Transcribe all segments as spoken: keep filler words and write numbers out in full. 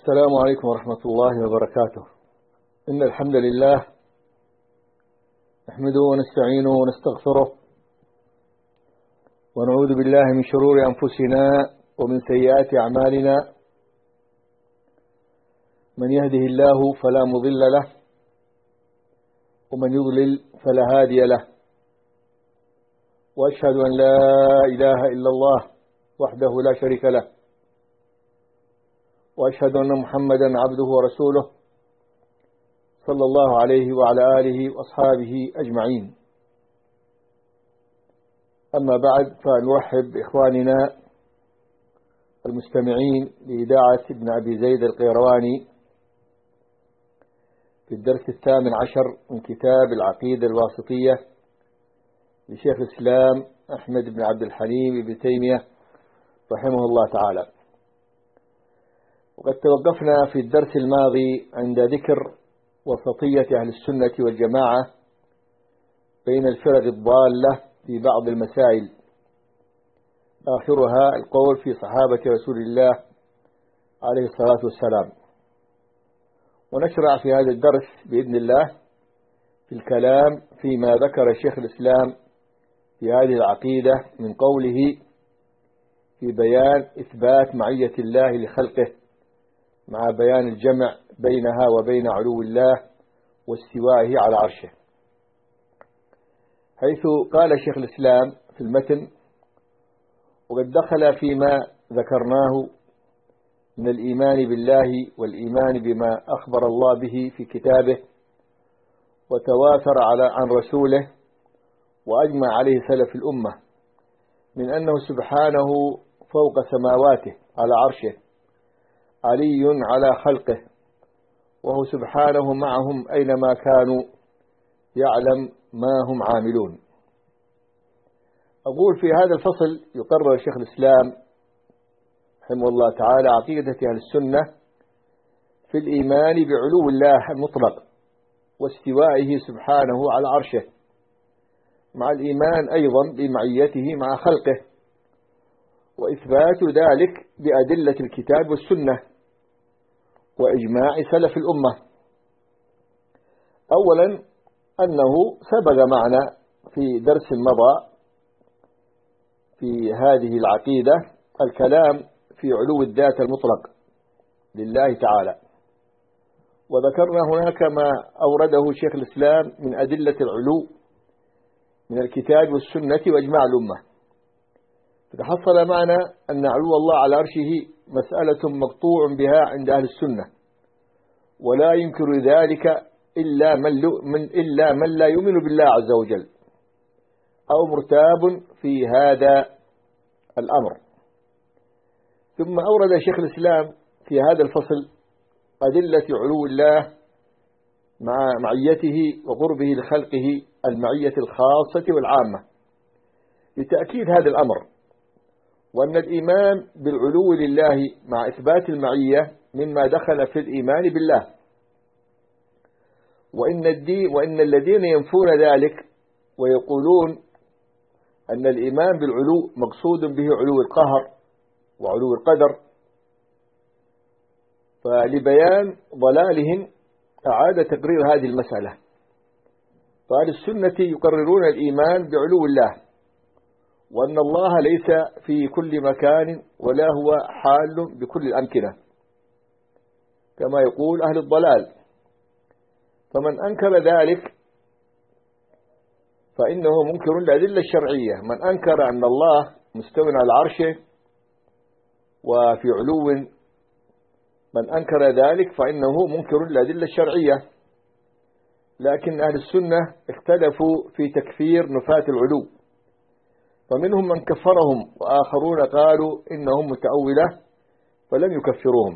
السلام عليكم ورحمة الله وبركاته. إن الحمد لله نحمده ونستعينه ونستغفره ونعوذ بالله من شرور أنفسنا ومن سيئات أعمالنا. من يهده الله فلا مضل له ومن يضلل فلا هادي له، وأشهد أن لا إله إلا الله وحده لا شريك له، وأشهد أن محمدا عبده ورسوله صلى الله عليه وعلى آله وأصحابه أجمعين. أما بعد، فنرحب بإخواننا المستمعين لإذاعة ابن أبي زيد القيرواني في الدرس الثامن عشر من كتاب العقيدة الواسطية لشيخ الإسلام أحمد بن عبد الحليم بن تيمية رحمه الله تعالى. وقد توقفنا في الدرس الماضي عند ذكر وسطية أهل السنة والجماعة بين الفرق الضالة في بعض المسائل، آخرها القول في صحابة رسول الله عليه الصلاة والسلام. ونشرع في هذا الدرس بإذن الله في الكلام فيما ذكر شيخ الإسلام في هذه العقيدة من قوله في بيان إثبات معية الله لخلقه مع بيان الجمع بينها وبين علو الله واستوائه على عرشه، حيث قال شيخ الإسلام في المتن: وقد دخل فيما ذكرناه من الإيمان بالله والإيمان بما أخبر الله به في كتابه وتواتر على عن رسوله وأجمع عليه سلف الأمة من أنه سبحانه فوق سماواته على عرشه علي على خلقه، وهو سبحانه معهم أينما كانوا يعلم ما هم عاملون. أقول في هذا الفصل يقرر شيخ الإسلام رحمه الله تعالى عقيدة أهل السنة في الإيمان بعلو الله المطلق واستوائه سبحانه على عرشه، مع الإيمان أيضا بمعيته مع خلقه، وإثبات ذلك بأدلة الكتاب والسنة وإجماع سلف الأمة. أولا أنه سبق معنا في درس مضى في هذه العقيدة الكلام في علو الذات المطلق لله تعالى، وذكرنا هناك ما أورده شيخ الإسلام من أدلة العلو من الكتاب والسنة وإجماع الأمة. فتحصل معنا أن علو الله على عرشه مسألة مقطوع بها عند أهل السنة، ولا ينكر ذلك إلا من, من, إلا من لا يؤمن بالله عز وجل أو مرتاب في هذا الأمر. ثم أورد شيخ الإسلام في هذا الفصل أدلة علو الله مع معيته وقربه لخلقه المعية الخاصة والعامة لتأكيد هذا الأمر، وأن الإيمان بالعلو لله مع إثبات المعية مما دخل في الإيمان بالله، وإن, الدين وإن الذين ينفون ذلك ويقولون أن الإيمان بالعلو مقصود به علو القهر وعلو القدر، فلبيان ضلالهم أعاد تقرير هذه المسألة. فأهل السنة يقررون الإيمان بعلو الله، وأن الله ليس في كل مكان ولا هو حال بكل الأمكنة كما يقول أهل الضلال. فمن أنكر ذلك فإنه منكر للأدلة الشرعية. من أنكر أن الله مستوٍ على عرشه وفي علو، من أنكر ذلك فإنه منكر للأدلة الشرعية. لكن أهل السنة اختلفوا في تكفير نفاة العلو، فمنهم من كفرهم وآخرون قالوا إنهم متأولة فلم يكفروهم.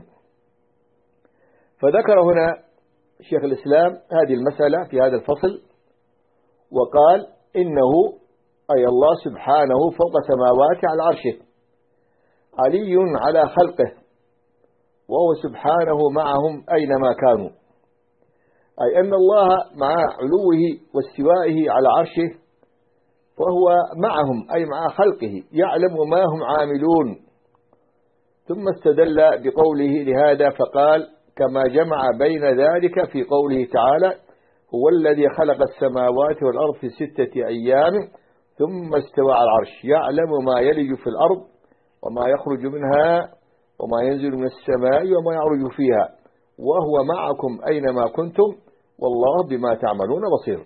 فذكر هنا شيخ الإسلام هذه المسألة في هذا الفصل وقال إنه أي الله سبحانه فوق سماواته على عرشه علي على خلقه، وهو سبحانه معهم أينما كانوا، أي أن الله مع علوه واستوائه على عرشه فهو معهم أي مع خلقه يعلم ما هم عاملون، ثم استدل بقوله لهذا فقال كما جمع بين ذلك في قوله تعالى هو الذي خلق السماوات والأرض في ستة أيام ثم استوى على العرش يعلم ما يلج في الأرض وما يخرج منها وما ينزل من السماء وما يعرج فيها وهو معكم أينما كنتم والله بما تعملون بصير.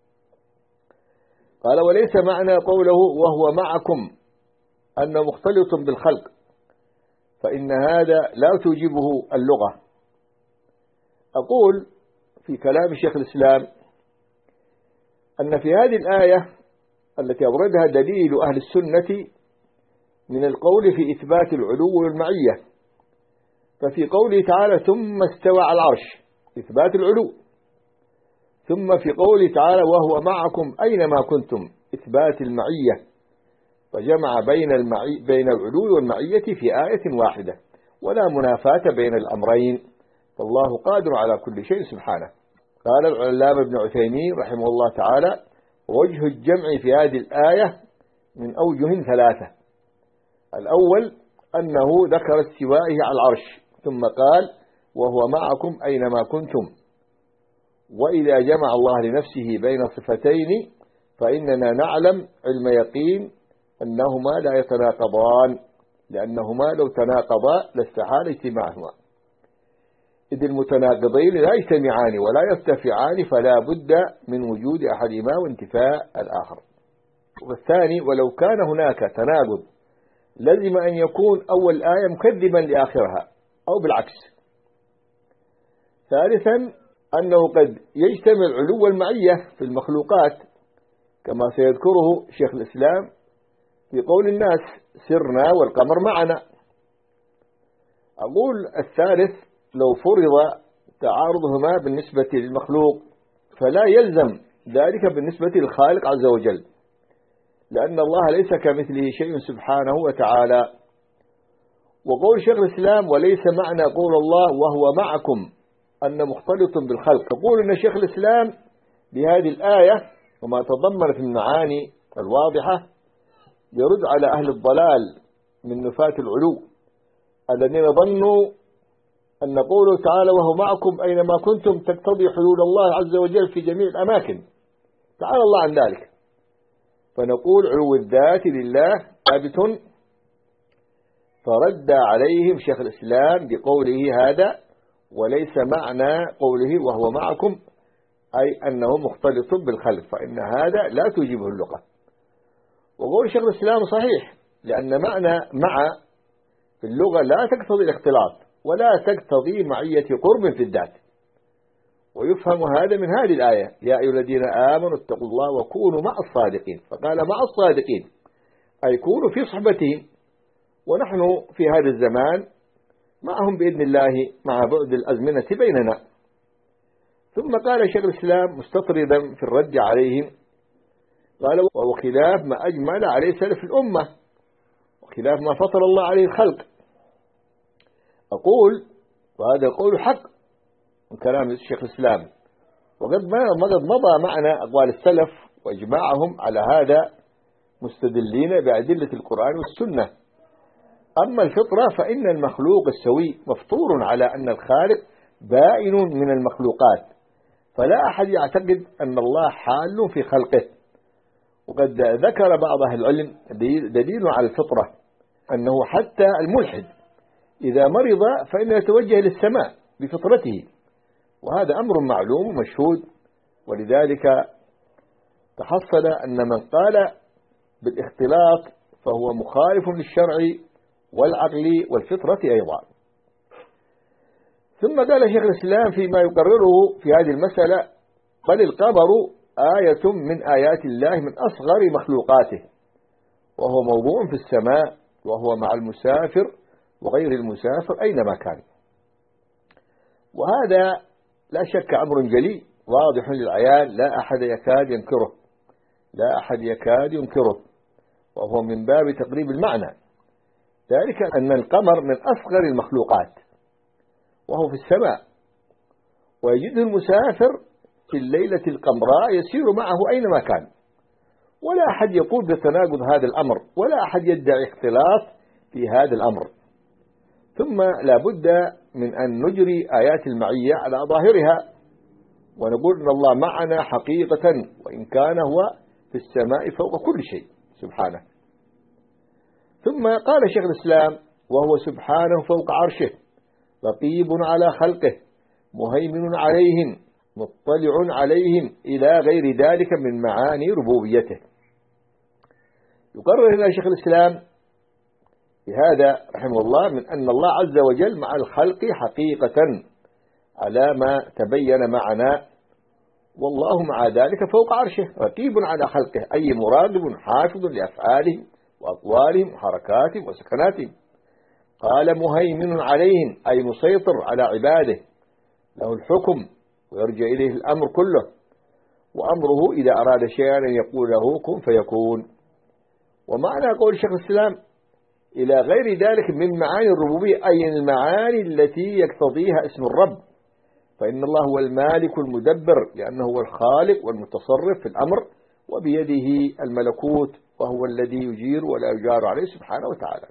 قال وليس معنى قوله وهو معكم أنه مختلط بالخلق، فإن هذا لا توجبه اللغة. أقول في كلام شيخ الإسلام أن في هذه الآية التي أوردها دليل أهل السنة من القول في إثبات العلو والمعية، ففي قوله تعالى ثم استوى على العرش إثبات العلو، ثم في قوله تعالى وهو معكم أينما كنتم إثبات المعية، فجمع بين المعي بين العلو والمعية في آية واحدة ولا منافاة بين الأمرين، فالله قادر على كل شيء سبحانه. قال العلامة ابن عثيمين رحمه الله تعالى وجه الجمع في هذه الآية من أوجه ثلاثة. الأول أنه ذكر استوائه على العرش ثم قال وهو معكم أينما كنتم، وإذا جمع الله لنفسه بين صفتين فإننا نعلم علم يقين أنهما لا يتناقضان، لأنهما لو تناقضا لاستحال اجتماعهما، إذ المتناقضين لا يجتمعان ولا يرتفعان فلا بد من وجود أحدهما وانتفاء الآخر. والثاني ولو كان هناك تناقض لازم أن يكون أول آية مكذبا لآخرها أو بالعكس. ثالثا أنه قد يجتمع العلو والمعية في المخلوقات كما سيذكره شيخ الإسلام في قول الناس سرنا والقمر معنا. أقول الثالث لو فرض تعارضهما بالنسبة للمخلوق فلا يلزم ذلك بالنسبة للخالق عز وجل، لأن الله ليس كمثله شيء سبحانه وتعالى. وقول شيخ الإسلام وليس معنى قول الله وهو معكم أن مختلط بالخلق، يقول أن شيخ الإسلام بهذه الآية وما تضمنت من المعاني الواضحة يرد على أهل الضلال من نفاة العلو الذين ظنوا أن قوله تعالى وهو معكم أينما كنتم تقتضي حلول الله عز وجل في جميع الأماكن، تعالى الله عن ذلك. فنقول علو الذات لله ثابت، فرد عليهم شيخ الإسلام بقوله هذا وليس معنى قوله وهو معكم أي أنه مختلط بالخلق، فإن هذا لا توجبه اللغة. وقول شيخ الإسلام صحيح، لأن معنى مع في اللغة لا تقتضي الاختلاط ولا تقتضي معية قرب في الذات، ويفهم هذا من هذه الآية يا أيها الذين آمنوا اتقوا الله وكونوا مع الصادقين، فقال مع الصادقين أي كونوا في صحبتهم، ونحن في هذا الزمان معهم بإذن الله مع بعد الأزمنة بيننا. ثم قال شيخ الإسلام مستطردا في الرد عليهم قال وخلاف ما أجمل عليه سلف الأمة وخلاف ما فطر الله عليه الخلق. أقول وهذا القول حق من كلام الشيخ الإسلام، وقد مضى معنا أقوال السلف وإجماعهم على هذا مستدلين بأدلة القرآن والسنة. أما الفطرة فإن المخلوق السوي مفطور على أن الخالق بائن من المخلوقات، فلا أحد يعتقد أن الله حال في خلقه. وقد ذكر بعض أهل العلم دليل على الفطرة أنه حتى الملحد إذا مرض فإنه يتوجه للسماء بفطرته، وهذا أمر معلوم ومشهود. ولذلك تحصل أن من قال بالاختلاط فهو مخالف للشرع والعقل والفطرة أيضا. ثم قال شيخ الإسلام فيما يقرره في هذه المسألة بل القمر آية من آيات الله من أصغر مخلوقاته، وهو موضوع في السماء، وهو مع المسافر وغير المسافر أينما كان. وهذا لا شك أمر جلي واضح للعيان لا أحد يكاد ينكره لا أحد يكاد ينكره وهو من باب تقريب المعنى، ذلك أن القمر من أصغر المخلوقات وهو في السماء، ويجده المسافر في الليلة القمراء يسير معه أينما كان، ولا أحد يقول بتناقض هذا الأمر ولا أحد يدعي اختلاط في هذا الأمر. ثم لا بد من أن نجري آيات المعية على ظاهرها ونقول أن الله معنا حقيقة، وإن كان هو في السماء فوق كل شيء سبحانه. ثم قال شيخ الإسلام: وهو سبحانه فوق عرشه، رقيب على خلقه، مهيمن عليهم، مطلع عليهم، إلى غير ذلك من معاني ربوبيته. يقرر هنا شيخ الإسلام بهذا رحمه الله من أن الله عز وجل مع الخلق حقيقة على ما تبين معنا، والله مع ذلك فوق عرشه رقيب على خلقه، أي مراقب حافظ لأفعالهم وأقوالهم وحركاتهم وسكناتهم. قال: مهيمن عليهم، أي مسيطر على عباده، له الحكم ويرجع إليه الأمر كله، وأمره إذا أراد شيئا أن يقول له كن فيكون. ومعنى قول شيخ الإسلام إلى غير ذلك من معاني الربوبية، أي المعاني التي يقتضيها اسم الرب، فإن الله هو المالك المدبر، لأنه هو الخالق والمتصرف في الأمر، وبيده الملكوت، وهو الذي يجير ولا يجار عليه سبحانه وتعالى.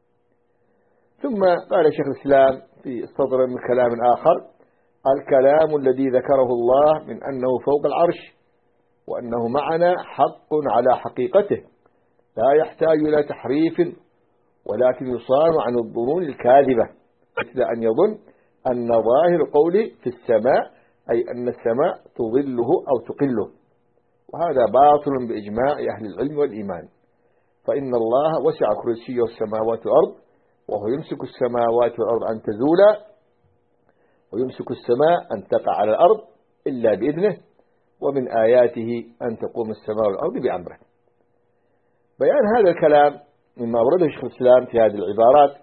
ثم قال شيخ الإسلام في سطر من كلام آخر: الكلام الذي ذكره الله من أنه فوق العرش وأنه معنا حق على حقيقته، لا يحتاج إلى تحريف، ولكن يصان عن الظنون الكاذبة، مثل أن يظن أن ظاهر قوله في السماء أي أن السماء تظله أو تقله، وهذا باطل بإجماع أهل العلم والإيمان. فإن الله وسع كرسيه السماوات والأرض، وهو يمسك السماوات والأرض أن تزولا، ويمسك السماء أن تقع على الأرض إلا بإذنه، ومن آياته أن تقوم السماء والأرض بأمره. بيان هذا الكلام مما ورده شيخ الإسلام في هذه العبارات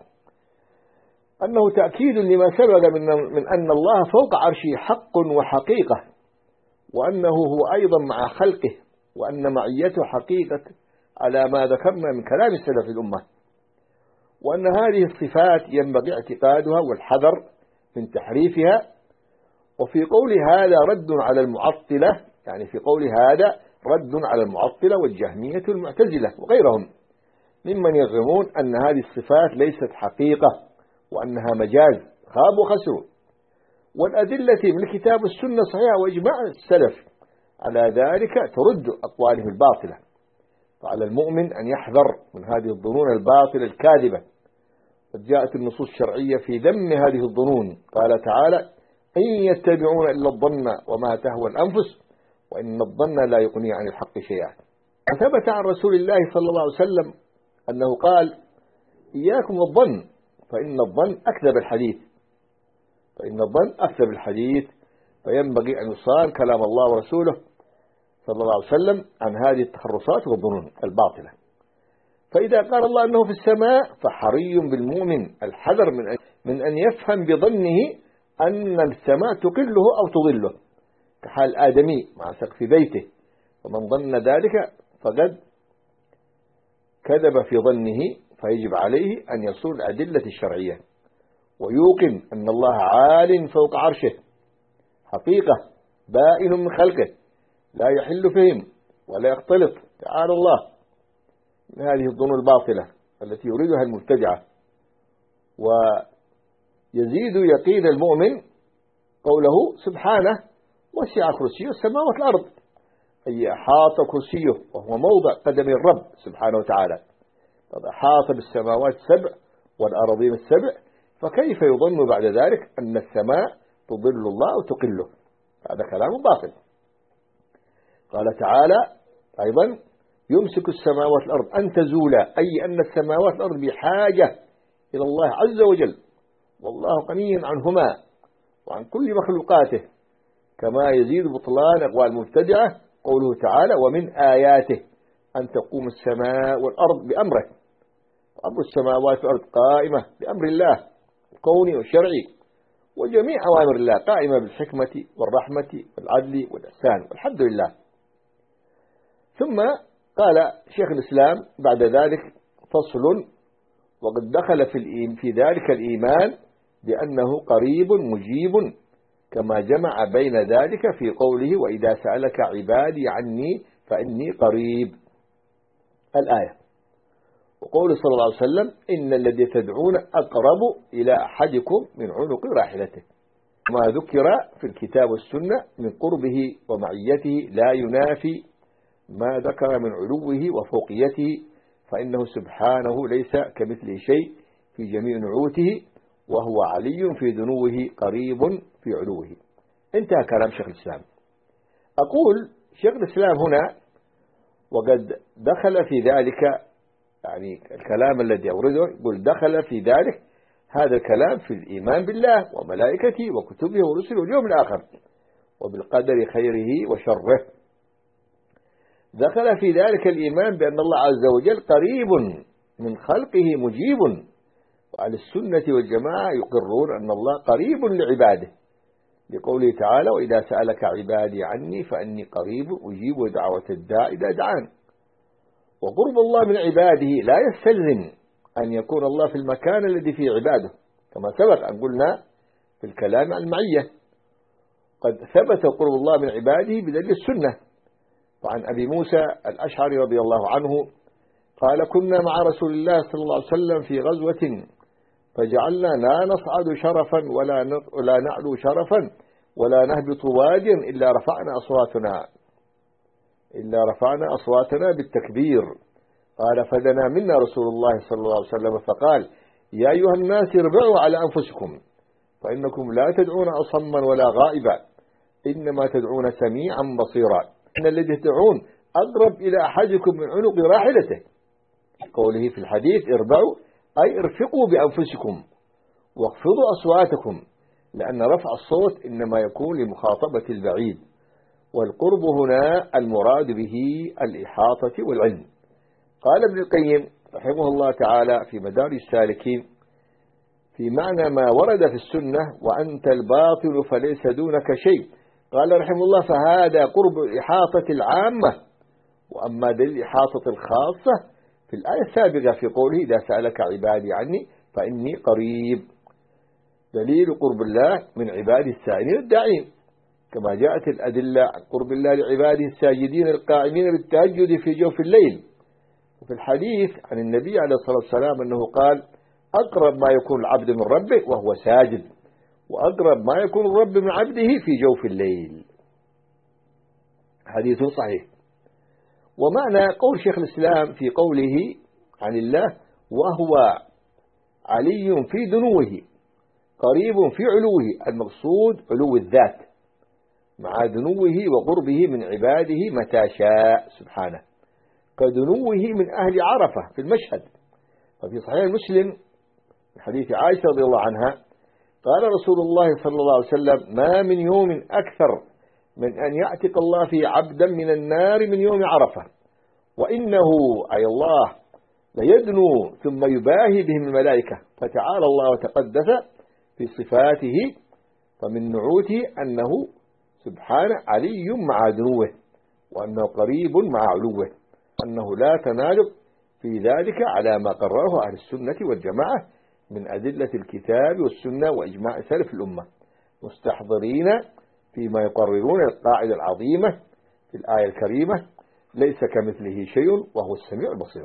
أنه تأكيد لما سبق من, من أن الله فوق عرشه حق وحقيقة، وأنه هو أيضا مع خلقه، وأن معيته حقيقة على ما ذكرنا من كلام السلف الأمة، وأن هذه الصفات ينبغي اعتقادها والحذر من تحريفها. وفي قول هذا رد على المعطلة، يعني في قول هذا رد على المعطلة والجهمية والمعتزلة وغيرهم ممن يزعمون أن هذه الصفات ليست حقيقة وأنها مجاز، خابوا وخسروا. والأدلة من الكتاب والسنة صحيحة وإجماع السلف على ذلك ترد أقوالهم الباطلة. فعلى المؤمن أن يحذر من هذه الظنون الباطلة الكاذبة. قد جاءت النصوص الشرعية في ذم هذه الظنون، قال تعالى: إن يتبعون إلا الظن وما تهوى الأنفس وإن الظن لا يغني عن الحق شيئا. وثبت عن رسول الله صلى الله عليه وسلم أنه قال: إياكم الظن فإن الظن أكذب الحديث، فإن الظن أكذب الحديث، فينبغي أن يصان كلام الله ورسوله صلى الله عليه وسلم عن هذه التخرصات والظنون الباطلة. فإذا قال الله أنه في السماء فحري بالمؤمن الحذر من من أن يفهم بظنه أن السماء تقله أو تظله، كحال آدمي مع سقف بيته، ومن ظن ذلك فقد كذب في ظنه، فيجب عليه أن يصون الأدلة الشرعية ويوقن أن الله عال فوق عرشه حقيقة بائن من خلقه لا يحل فيهم ولا يختلط، تعالى الله من هذه الظنون الباطلة التي يريدها المبتدعة. ويزيد يقين المؤمن قوله سبحانه: وسع كرسيه السماوات والأرض، أي أحاط كرسيه وهو موضع قدم الرب سبحانه وتعالى، قد أحاط بالسماوات السبع والأراضين السبع، فكيف يظن بعد ذلك أن السماء تضل الله أو تقله؟ هذا كلام باطل. قال تعالى أيضا: يمسك السماوات والأرض أن تزولا، أي أن السماوات والأرض بحاجة إلى الله عز وجل، والله غني عنهما وعن كل مخلوقاته. كما يزيد بطلان أقوال المبتدعة قوله تعالى: ومن آياته أن تقوم السماء والأرض بأمره. أمر السماوات والأرض قائمة بأمر الله الكوني والشرعي، وجميع أوامر الله قائمة بالحكمة والرحمة والعدل والإحسان، والحمد لله. ثم قال شيخ الإسلام بعد ذلك: فصل: وقد دخل في في ذلك الإيمان بأنه قريب مجيب، كما جمع بين ذلك في قوله: وإذا سألك عبادي عني فإني قريب، الآية. وقول صلى الله عليه وسلم إن الذي تدعون أقرب إلى أحدكم من عنق راحلته. ما ذكر في الكتاب والسنة من قربه ومعيته لا ينافي ما ذكر من علوه وفوقيته، فإنه سبحانه ليس كمثله شيء في جميع نعوته، وهو علي في دنوه قريب في علوه. انتهى كلام شيخ الإسلام. أقول شيخ الإسلام هنا وقد دخل في ذلك، يعني الكلام الذي أورده يقول دخل في ذلك هذا الكلام في الإيمان بالله وملائكته وكتبه ورسله واليوم الآخر وبالقدر خيره وشره. دخل في ذلك الإيمان بأن الله عز وجل قريب من خلقه مجيب، وعلى السنة والجماعة يقرون أن الله قريب لعباده لقوله تعالى وإذا سألك عبادي عني فأني قريب أجيب دعوة الداعي إذا دعان. وقرب الله من عباده لا يستلزم أن يكون الله في المكان الذي فيه عباده، كما سبق أن قلنا في الكلام عن المعية قد ثبت قرب الله من عباده بدليل السنة. وعن أبي موسى الأشعري رضي الله عنه قال كنا مع رسول الله صلى الله عليه وسلم في غزوة فجعلنا لا نصعد شرفا ولا ولا نعلو شرفا ولا نهبط واديا إلا رفعنا أصواتنا إلا رفعنا أصواتنا بالتكبير. قال فدنا منا رسول الله صلى الله عليه وسلم فقال يا أيها الناس اربعوا على أنفسكم فإنكم لا تدعون أصما ولا غائبا إنما تدعون سميعا بصيرا إن الذي تدعون أقرب إلى أحدكم من عنق راحلته. قوله في الحديث اربعوا أي ارفقوا بأنفسكم واخفضوا أصواتكم، لأن رفع الصوت إنما يكون لمخاطبة البعيد، والقرب هنا المراد به الإحاطة والعلم. قال ابن القيم رحمه الله تعالى في مدارج السالكين في معنى ما ورد في السنة وأنت الباطل فليس دونك شيء، قال رحمه الله فهذا قرب الإحاطة العامة، وأما دليل الإحاطة الخاصة في الآية السابقة في قوله إذا سألك عبادي عني فإني قريب، دليل قرب الله من عباده السائلين الداعين، كما جاءت الأدلة عن قرب الله لعباده الساجدين القائمين بالتهجد في جوف الليل. وفي الحديث عن النبي عليه الصلاة والسلام أنه قال أقرب ما يكون العبد من ربه وهو ساجد، وأقرب ما يكون الرب من عبده في جوف الليل. حديث صحيح. ومعنى قول شيخ الإسلام في قوله عن الله وهو علي في دنوه قريب في علوه، المقصود علو الذات مع دنوه وقربه من عباده متى شاء سبحانه، كدنوه من أهل عرفة في المشهد. ففي صحيح مسلم من حديث عائشة رضي الله عنها قال رسول الله صلى الله عليه وسلم ما من يوم أكثر من أن يعتق الله في عبدا من النار من يوم عرفة، وإنه أي الله ليدنو ثم يباهي بهم الملائكة، فتعالى الله وتقدس في صفاته، فمن نعوته أنه سبحانه علي مع دنوه، وأنه قريب مع علوه، أنه لا تنالب في ذلك على ما قرره أهل السنة والجماعة من أدلة الكتاب والسنة وإجماع سلف الأمة، مستحضرين فيما يقررون القاعدة العظيمة في الآية الكريمة ليس كمثله شيء وهو السميع البصير.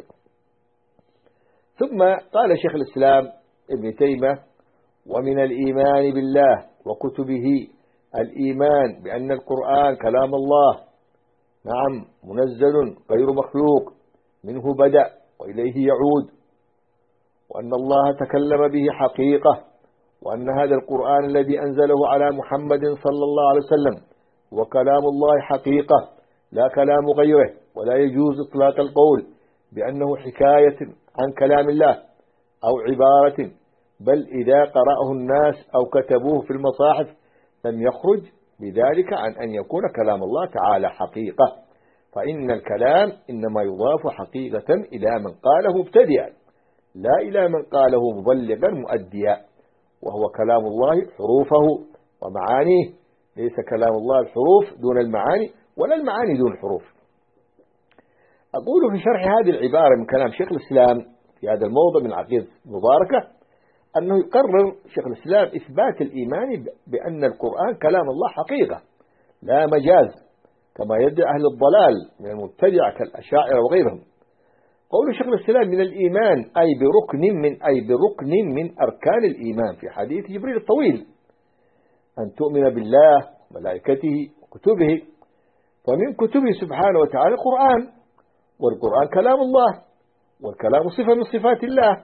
ثم قال شيخ الإسلام ابن تيمية ومن الإيمان بالله وكتبه الإيمان بأن القرآن كلام الله، نعم منزل غير مخلوق منه بدأ وإليه يعود، وأن الله تكلم به حقيقة، وأن هذا القرآن الذي أنزله على محمد صلى الله عليه وسلم هو كلام الله حقيقة لا كلام غيره، ولا يجوز إطلاق القول بأنه حكاية عن كلام الله أو عبارة، بل إذا قرأه الناس أو كتبوه في المصاحف لم يخرج بذلك عن أن يكون كلام الله تعالى حقيقة، فإن الكلام إنما يضاف حقيقة إلى من قاله مبتدئا لا إلى من قاله مبلغا مؤديا، وهو كلام الله حروفه ومعانيه، ليس كلام الله الحروف دون المعاني ولا المعاني دون الحروف. أقول في شرح هذه العبارة من كلام شيخ الإسلام في هذا الموضع من العقيدة المباركة أنه يقرر شيخ الإسلام إثبات الإيمان بأن القرآن كلام الله حقيقة لا مجاز، كما يدعي أهل الضلال من المبتدعة كالأشاعرة وغيرهم. قول شيخ الإسلام من الإيمان أي بركن من أي بركن من أركان الإيمان في حديث جبريل الطويل، أن تؤمن بالله وملائكته وكتبه، ومن كتبه سبحانه وتعالى القرآن، والقرآن كلام الله، والكلام صفة من صفات الله.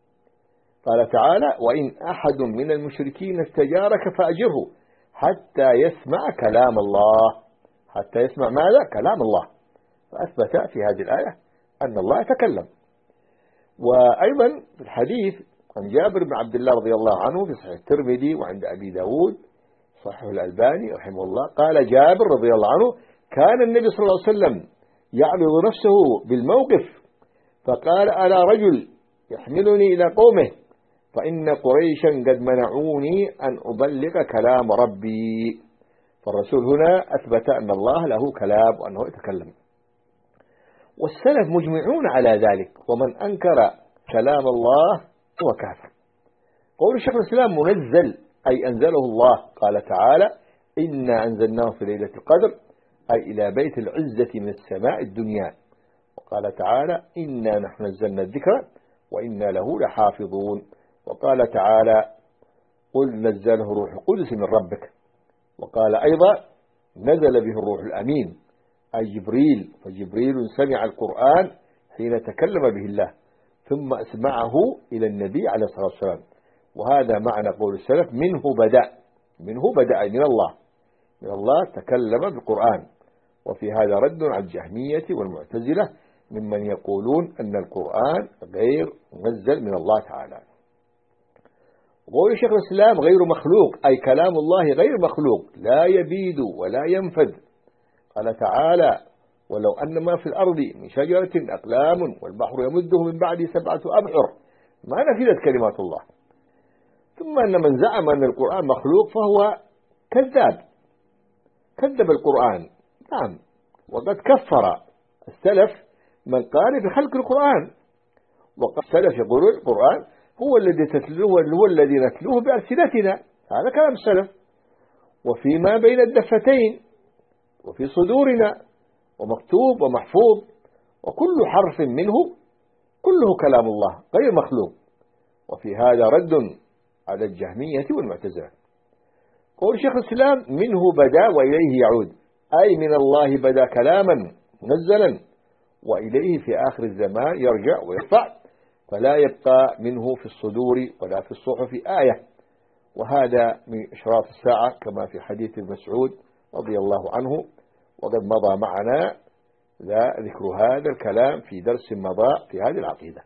قال تعالى: وإن أحد من المشركين استجارك فأجره حتى يسمع كلام الله. حتى يسمع ماذا؟ كلام الله. فأثبت في هذه الآية أن الله يتكلم. وأيضا في الحديث عن جابر بن عبد الله رضي الله عنه في صحيح الترمذي وعند أبي داود صحيح الألباني رحمه الله، قال جابر رضي الله عنه: كان النبي صلى الله عليه وسلم يعرض نفسه بالموقف فقال: ألا رجل يحملني إلى قومه فإن قريشا قد منعوني أن أبلغ كلام ربي. فالرسول هنا أثبت أن الله له كلام وأنه يتكلم، والسلف مجمعون على ذلك، ومن أنكر كلام الله هو كافر. قول شيخ الإسلام منزل أي أنزله الله، قال تعالى: إنا أنزلناه في ليلة القدر، أي إلى بيت العزة من السماء الدنيا. وقال تعالى: إنا نحن نزلنا الذكر وإنا له لحافظون. وقال تعالى: قل نزله روح القدس من ربك. وقال أيضا: نزل به الروح الأمين أي جبريل، فجبريل سمع القرآن حين تكلم به الله ثم أسمعه إلى النبي عليه الصلاة والسلام. وهذا معنى قول السلف: منه بدأ. منه بدأ من الله، من الله تكلم بالقرآن. وفي هذا رد على الجهمية والمعتزلة ممن يقولون أن القرآن غير منزل من الله تعالى. وقول شيخ الإسلام غير مخلوق أي كلام الله غير مخلوق، لا يبيد ولا ينفد. قال تعالى: ولو أن ما في الأرض من شجرة أقلام والبحر يمده من بعد سبعة أبحر ما نفذت كلمات الله. ثم أن من زعم أن القرآن مخلوق فهو كذاب، كذب القرآن. نعم، وقد كفر السلف من قال بخلق القرآن. وقد السلف يقول القرآن هو الذي تتلوه هو الذي نتلوه بألسنتنا، هذا كلام السلف، وفيما بين الدفتين وفي صدورنا ومكتوب ومحفوظ، وكل حرف منه كله كلام الله غير مخلوق. وفي هذا رد على الجهمية والمعتزلة. قول شيخ الإسلام: منه بدأ وإليه يعود، أي من الله بدأ كلاما منزلا وإليه في آخر الزمان يرجع ويرفع، فلا يبقى منه في الصدور ولا في الصحف آية. وهذا من إشراط الساعة كما في حديث المسعود رضي الله عنه، وقد مضى معنا ذكر هذا الكلام في درس مضى في هذه العقيدة.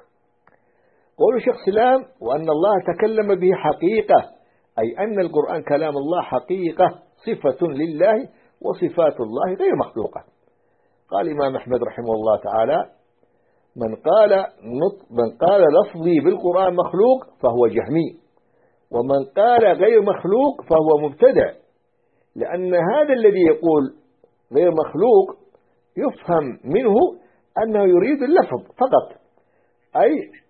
قول شيخ الإسلام: وأن الله تكلم به حقيقة، أي أن القرآن كلام الله حقيقة صفة لله وصفات الله غير مخلوقة. قال الإمام أحمد رحمه الله تعالى: من قال من قال لفظي بالقرآن مخلوق فهو جهمي، ومن قال غير مخلوق فهو مبتدع، لأن هذا الذي يقول غير مخلوق يفهم منه أنه يريد اللفظ فقط، أي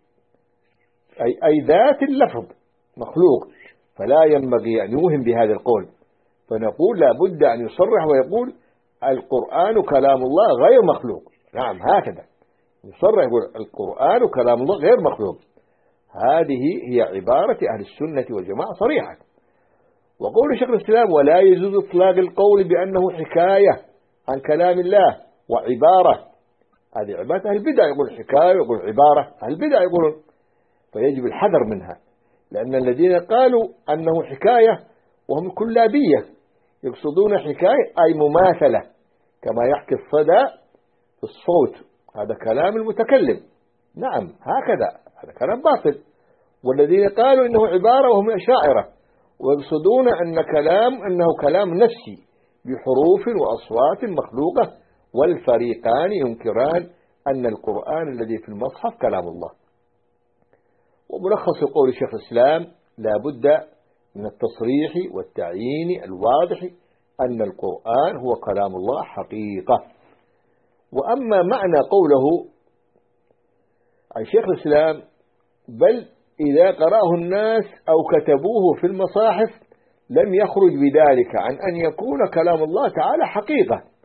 أي, أي ذات اللفظ مخلوق، فلا ينبغي أن يوهم بهذا القول. فنقول لا بد أن يصرح ويقول القرآن كلام الله غير مخلوق. نعم، هكذا يصرح يقول القرآن كلام الله غير مخلوق. هذه هي عبارة أهل السنة والجماعة صريحة. وقول شيخ الإسلام: ولا يجوز إطلاق القول بأنه حكاية عن كلام الله وعبارة. هذه عبارة أهل البدع، يقول حكاية ويقول عبارة، أهل البدع يقولون، فيجب الحذر منها، لأن الذين قالوا أنه حكاية وهم كلابية يقصدون حكاية أي مماثلة، كما يحكي الصدى في الصوت، هذا كلام المتكلم. نعم، هكذا، هذا كلام باطل. والذين قالوا إنه عبارة وهم أشاعرة ويقصدون أن كلام أنه كلام نفسي بحروف وأصوات مخلوقة، والفريقان ينكران أن القرآن الذي في المصحف كلام الله. وملخص قول شيخ الإسلام: لا بد من التصريح والتعيين الواضح أن القرآن هو كلام الله حقيقة. وأما معنى قوله عن شيخ الإسلام: بل إذا قرأه الناس أو كتبوه في المصاحف لم يخرج بذلك عن أن يكون كلام الله تعالى حقيقة،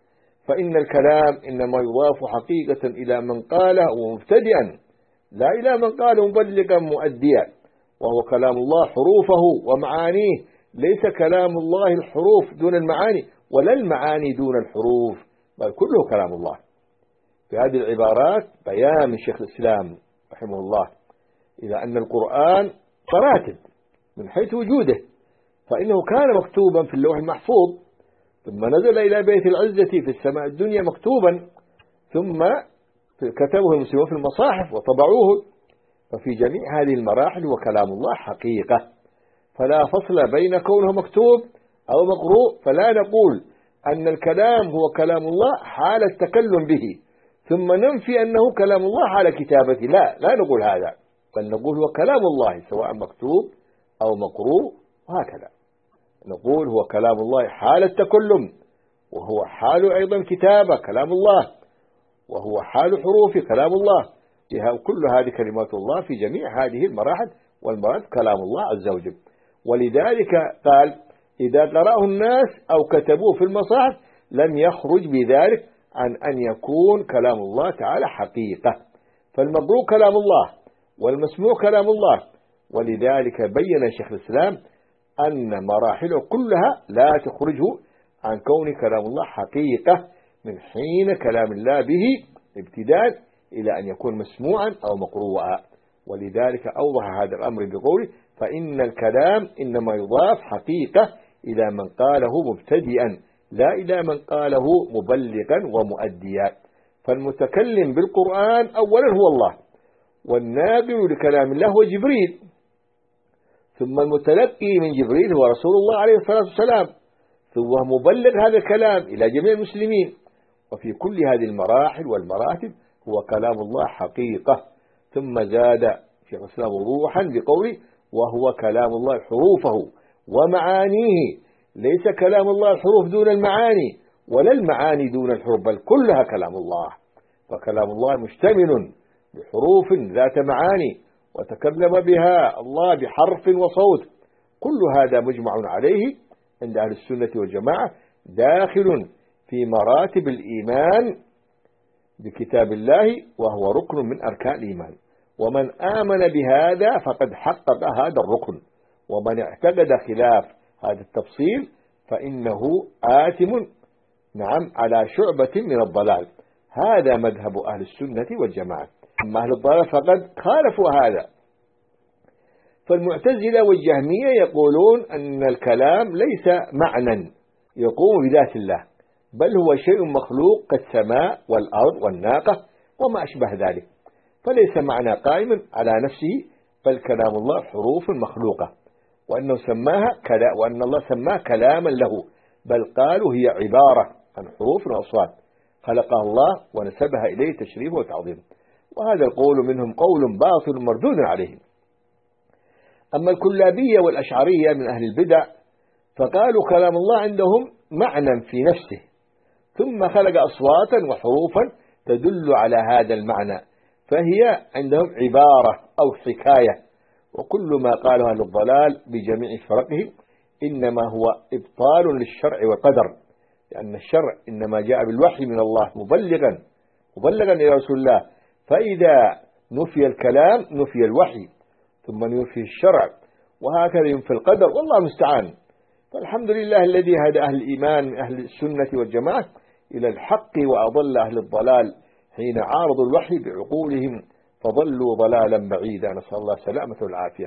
فإن الكلام إنما يضاف حقيقة إلى من قاله ومبتدئا، لا إلى من قاله مبلغا مؤديا، وهو كلام الله حروفه ومعانيه، ليس كلام الله الحروف دون المعاني ولا المعاني دون الحروف، بل كله كلام الله. في هذه العبارات بيان من شيخ الإسلام رحمه الله إلى أن القرآن مراتب من حيث وجوده، فإنه كان مكتوبا في اللوح المحفوظ، ثم نزل إلى بيت العزة في السماء الدنيا مكتوبا، ثم كتبه المسلمون في المصاحف وطبعوه. ففي جميع هذه المراحل هو كلام الله حقيقة، فلا فصل بين كونه مكتوب أو مقروء. فلا نقول أن الكلام هو كلام الله حال التكلم به ثم ننفي أنه كلام الله حال كتابته، لا لا نقول هذا، بل نقول هو كلام الله سواء مكتوب أو مقروء، وهكذا نقول هو كلام الله حال التكلم، وهو حال أيضا كتابة كلام الله، وهو حال حروف كلام الله. كل هذه كلمات الله في جميع هذه المراحل والمرات كلام الله عز وجل. ولذلك قال إذا قرأه الناس أو كتبوه في المصاحف لم يخرج بذلك عن أن يكون كلام الله تعالى حقيقة، فالمقروء كلام الله والمسموع كلام الله. ولذلك بين شيخ الإسلام أن مراحله كلها لا تخرجه عن كون كلام الله حقيقة من حين كلام الله به ابتداء إلى أن يكون مسموعا أو مقروءا. ولذلك أوضح هذا الأمر بقوله فإن الكلام إنما يضاف حقيقة إلى من قاله مبتدئا لا إلى من قاله مبلغا ومؤديا. فالمتكلم بالقرآن أولا هو الله، والناقل لكلام الله هو جبريل، ثم المتلقي من جبريل هو رسول الله عليه الصلاة والسلام، ثم مبلغ هذا الكلام إلى جميع المسلمين. وفي كل هذه المراحل والمراتب هو كلام الله حقيقة. ثم زاد في الإسلام وضوحا بقوله وهو كلام الله حروفه ومعانيه، ليس كلام الله الحروف دون المعاني ولا المعاني دون الحروف، بل كلها كلام الله. فكلام الله مشتمل بحروف ذات معاني وتكلم بها الله بحرف وصوت، كل هذا مجمع عليه عند أهل السنة والجماعة، داخل في مراتب الإيمان بكتاب الله، وهو ركن من أركان الإيمان. ومن آمن بهذا فقد حقق هذا الركن، ومن اعتقد خلاف هذا التفصيل فإنه آثم نعم على شعبة من الضلال. هذا مذهب أهل السنة والجماعة. أما أهل الضلال فقد خالفوا هذا، فالمعتزلة والجهمية يقولون أن الكلام ليس معنى يقوم بذات الله، بل هو شيء مخلوق كالسماء والأرض والناقة وما أشبه ذلك، فليس معنى قائم على نفسه، بل كلام الله حروف مخلوقة، وأنه سماها كلا وأن الله سماه كلاما له، بل قالوا هي عبارة عن حروف وأصوات خلقها الله ونسبها إليه تشريف وتعظيم. وهذا القول منهم قول باطل مردود عليهم. أما الكلابية والأشعرية من أهل البدع فقالوا كلام الله عندهم معنى في نفسه، ثم خلق أصواتا وحروفا تدل على هذا المعنى، فهي عندهم عبارة أو حكاية. وكل ما قاله أهل الضلال بجميع فرقهم إنما هو إبطال للشرع والقدر، لأن الشرع إنما جاء بالوحي من الله مبلغا مبلغا إلى رسول الله، فإذا نفي الكلام نفي الوحي، ثم ينفي الشرع، وهكذا ينفي القدر، والله المستعان. فالحمد لله الذي هدى أهل الإيمان من أهل السنة والجماعة إلى الحق، وأضل أهل الضلال حين عارضوا الوحي بعقولهم فضلوا ضلالا بعيدا، نسأل الله السلامة والعافية.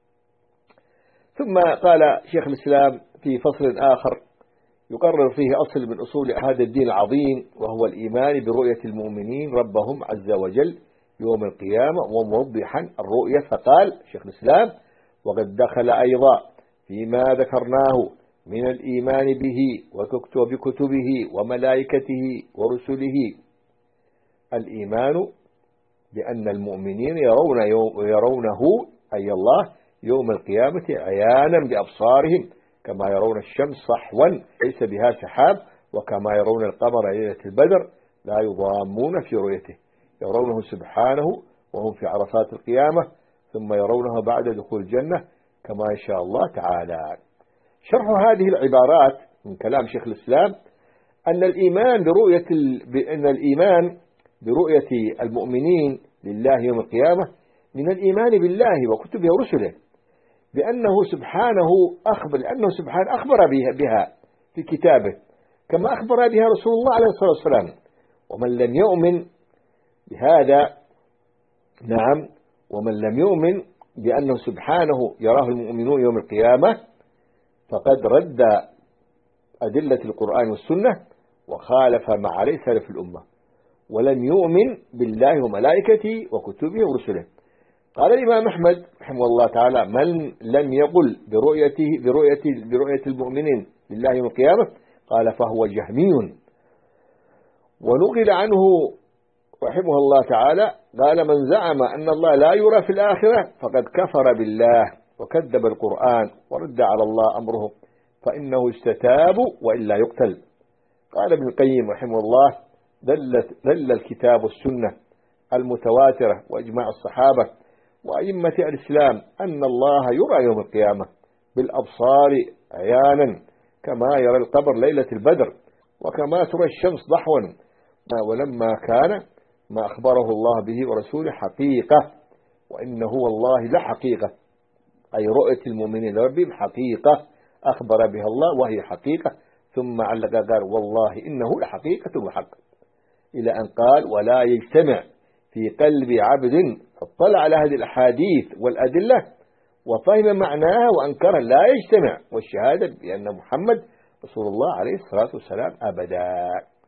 ثم قال شيخ الإسلام في فصل آخر يقرر فيه أصل من أصول هذا الدين العظيم، وهو الإيمان برؤية المؤمنين ربهم عز وجل يوم القيامة، وموضحا الرؤية فقال شيخ الإسلام وقد دخل أيضا فيما ذكرناه من الإيمان به وبكتبه وملائكته ورسله الإيمان بأن المؤمنين يرون يرونه أي الله يوم القيامة عيانا بأبصارهم، كما يرون الشمس صحوا ليس بها سحاب، وكما يرون القمر ليلة البدر لا يضامون في رؤيته، يرونه سبحانه وهم في عرصات القيامة، ثم يرونه بعد دخول الجنة كما يشاء الله تعالى. شرح هذه العبارات من كلام شيخ الإسلام أن الإيمان برؤية بأن الإيمان برؤية المؤمنين لله يوم القيامة من الإيمان بالله وكتبه ورسله، بأنه سبحانه أخبر لأنه سبحانه أخبر بها, بها في كتابه كما أخبر بها رسول الله عليه الصلاة والسلام. ومن لم يؤمن بهذا نعم ومن لم يؤمن بأنه سبحانه يراه المؤمنون يوم القيامة فقد رد أدلة القرآن والسنة وخالف ما عليه سلف الأمة، ولم يؤمن بالله وملائكته وكتبه ورسله. قال الإمام أحمد رحمه الله تعالى: من لم يقل برؤيته برؤية برؤية المؤمنين لله يوم القيامة قال فهو جهمي. ونقل عنه رحمه الله تعالى قال: من زعم أن الله لا يرى في الآخرة فقد كفر بالله وكذب القرآن ورد على الله أمره فإنه استتاب وإلا يقتل. قال ابن القيم رحمه الله: دل الكتاب والسنة المتواترة وإجماع الصحابة وأئمة الإسلام أن الله يرى يوم القيامة بالأبصار عيانا كما يرى القمر ليلة البدر وكما ترى الشمس ضحوا، ولما كان ما أخبره الله به ورسوله حقيقة، وإنه والله لحقيقة، أي رؤية المؤمنين لربهم حقيقة أخبر بها الله وهي حقيقة، ثم علق قال: والله إنه لحقيقة وحق، إلى أن قال: ولا يجتمع في قلب عبد اطلع على هذه الأحاديث والأدلة وفهم معناها وأنكرها، لا يجتمع، والشهادة بأن محمد رسول الله عليه الصلاة والسلام أبدا.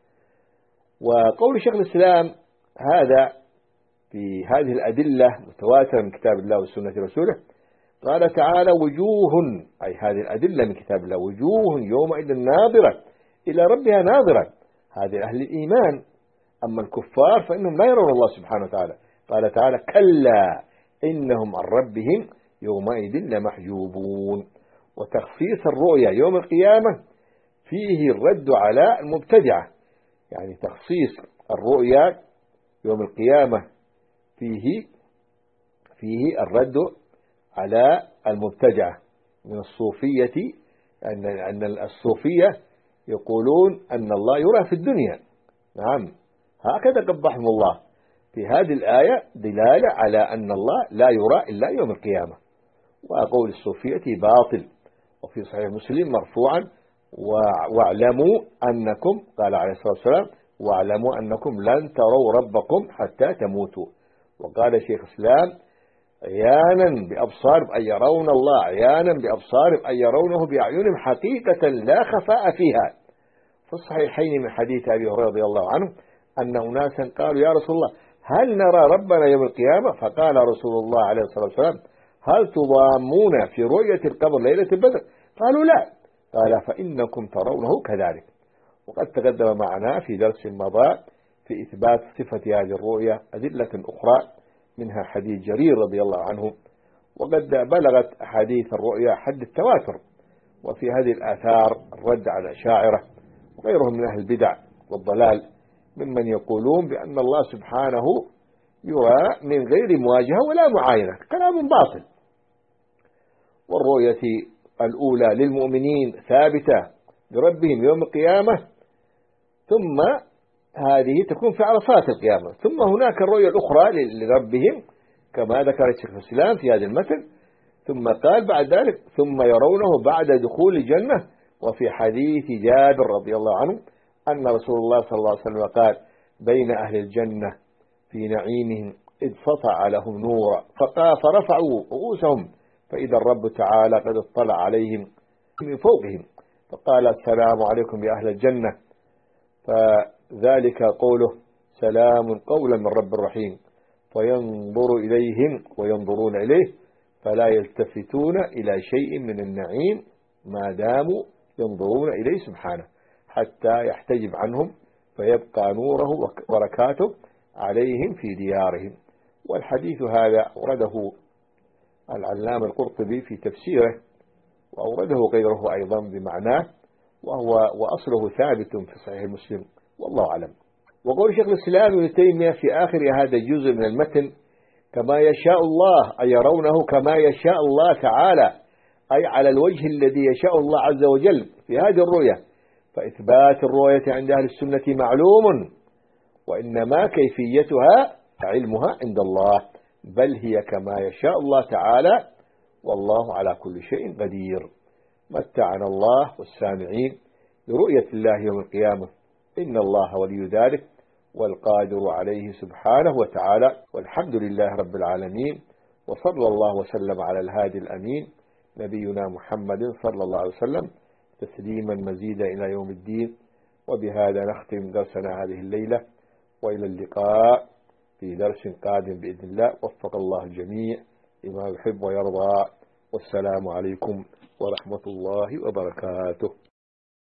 وقول شيخ الإسلام هذا في هذه الأدلة متواترة من كتاب الله وسنة رسوله، قال تعالى: وجوه، أي هذه الأدلة من كتاب الله، وجوه يومئذ ناظرة إلى ربها ناظرة، هذه أهل الإيمان. أما الكفار فإنهم لا يرون الله سبحانه وتعالى. قال تعالى: كلا إنهم عن ربهم يومئذ لمحجوبون. وتخصيص الرؤيا يوم القيامة فيه الرد على المبتدعة، يعني تخصيص الرؤيا يوم القيامة فيه فيه الرد على المبتدعة من الصوفية، أن أن الصوفية يقولون أن الله يرى في الدنيا. نعم، هكذا قبحهم الله في هذه الآية دلالة على أن الله لا يرى إلا يوم القيامة. وقول الصوفية باطل. وفي صحيح مسلم مرفوعا: واعلموا أنكم، قال عليه الصلاة والسلام: واعلموا أنكم لن تروا ربكم حتى تموتوا. وقال شيخ الإسلام: عيانا بأبصار أن يرون الله، عيانا بأبصار أن يرونه بأعينهم حقيقة لا خفاء فيها. في الصحيحين من حديث أبي هريرة رضي الله عنه أن أناسا قالوا: يا رسول الله، هل نرى ربنا يوم القيامة؟ فقال رسول الله عليه الصلاة والسلام: هل تضامون في رؤية القمر ليلة البدر؟ قالوا: لا. قال: فإنكم ترونه كذلك. وقد تقدم معنا في درس مضى في إثبات صفة هذه الرؤية أدلة أخرى، منها حديث جرير رضي الله عنه. وقد بلغت أحاديث الرؤيا حد التواتر، وفي هذه الآثار الرد على الأشاعرة وغيرهم من أهل البدع والضلال ممن يقولون بأن الله سبحانه يرى من غير مواجهة ولا معاينة، كلام باطل. والرؤية الأولى للمؤمنين ثابتة لربهم يوم القيامة، ثم هذه تكون في عرصات القيامة، ثم هناك الرؤية الأخرى لربهم كما ذكر الشيخ الإسلام في هذا المثل. ثم قال بعد ذلك: ثم يرونه بعد دخول الجنة. وفي حديث جابر رضي الله عنه أن رسول الله صلى الله عليه وسلم قال: بين أهل الجنة في نعيمهم إذ سطع لهم نورا فرفعوا رؤوسهم فإذا الرب تعالى قد اطلع عليهم من فوقهم فقال: السلام عليكم يا أهل الجنة، فذلك قوله: سلام قولا من رب رحيم، فينظر إليهم وينظرون إليه فلا يلتفتون إلى شيء من النعيم ما داموا ينظرون إليه سبحانه حتى يحتجب عنهم فيبقى نوره وبركاته عليهم في ديارهم. والحديث هذا أورده العلامة القرطبي في تفسيره، وأورده غيره أيضا بمعناه، وهو وأصله ثابت في صحيح مسلم، والله أعلم. وقول شيخ الإسلام ابن تيمية في آخر هذا الجزء من المتن: كما يشاء الله أن يرونه كما يشاء الله تعالى، أي على الوجه الذي يشاء الله عز وجل في هذه الرؤية، فإثبات الرؤية عند أهل السنة معلوم، وإنما كيفيتها علمها عند الله، بل هي كما يشاء الله تعالى، والله على كل شيء قدير. متعنا الله والسامعين برؤية الله يوم القيامة، إن الله ولي ذلك والقادر عليه سبحانه وتعالى، والحمد لله رب العالمين، وصلى الله وسلم على الهادي الأمين نبينا محمد صلى الله عليه وسلم تسليما مزيدا إلى يوم الدين. وبهذا نختم درسنا هذه الليلة، وإلى اللقاء في درس قادم بإذن الله. وفق الله الجميع لما يحب ويرضى، والسلام عليكم ورحمة الله وبركاته.